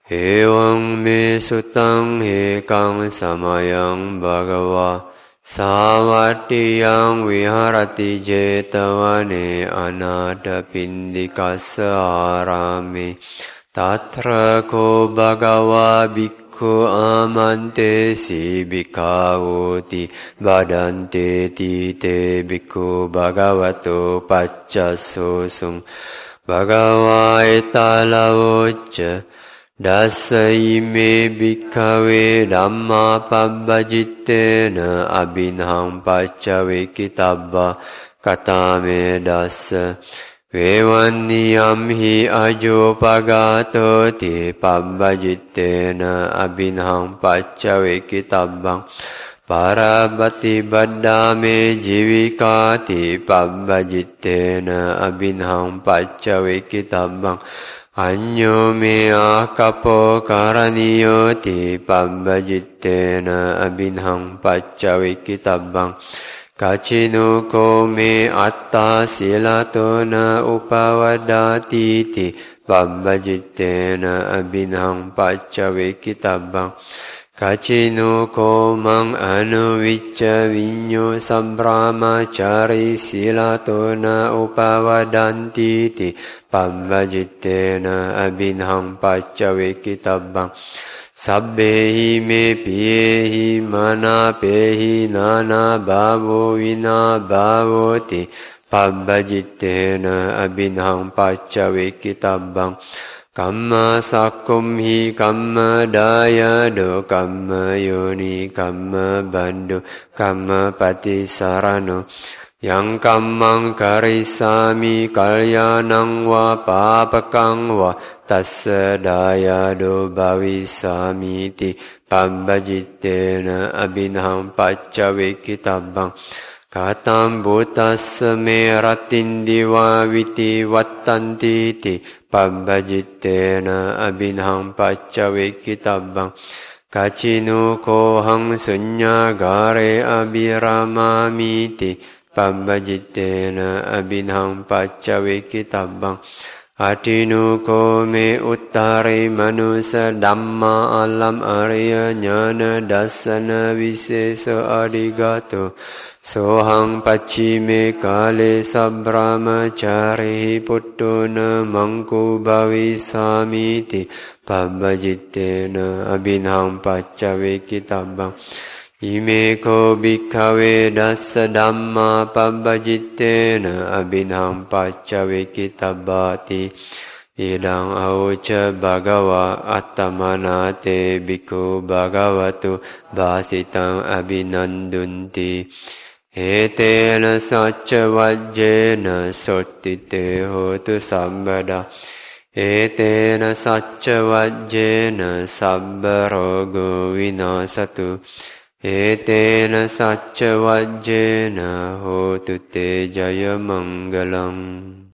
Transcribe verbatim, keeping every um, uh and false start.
Ewang me sutang hekang samayang bhagava Savatiyang viharati jetavane anata pindikassa arame Tatra ko bhagava bhikkhu amante si bhikkhavoti badante ti te bhikkhu bhagavato paccasosung Bhagava etalavoca Dasa ime bhikkave dhamma pabbajitena abhinham paccawe kitabba katame dasa Vevanniyam hi ajo pagato ti pabbajitena abhinham paccawe kitabbang Parabati baddame jivikati pabbajitena abhinham paccawe kitabbang Anyo me akapo karaniyo ti pabbajitena abhinham paccawe kitabbang Kacinu ko me atta silato na upawadati ti pabbajitena abhinham paccawe kitabbang Kacinu ko mang anuvicca vinyo sambrahmacari silato na upawadanti ti pabbajitena abhinham paccawe kitabbang Sabbehi me piyehi manapehi nana bhavo vina bhavoti pabbajitena abhinham paccawe kitabbang Kamma sakkum hi kamma dayado kamma yoni kamma bandhu kamma patisarano Yang kammang karisami kalyanang wa papakang wa tassa dayado bhavisami ti pabbajitena abhinham paccawe kitabbang Katam bhutassa me ratindiva viti vattanti ti pabbajitena abhinham paccawe kitabbang Kacinu kohang sunyagare abhiramami ti pabbajitena abhinham paccawe kitabbang Atinu ko me uttare manusa dhamma alam arya jnana dasana visesa adigato Sohang pacime kale sabbrahmacari puttuna mangku bhavisami ti pabbajitena abhinham paccawe kitabbang Ime ko bhikkave dassa dhamma pabbajitena abhinham paccawe kitabbati Idang auca bhagava attamanate bhikkhu bhagavatu bhasitang abhinandunti Etena sacca vajjena sottite hotu sabbada Etena sacca vajjena sabba rogo vinasatu Etena sacca vajjena hotu te jaya mangalam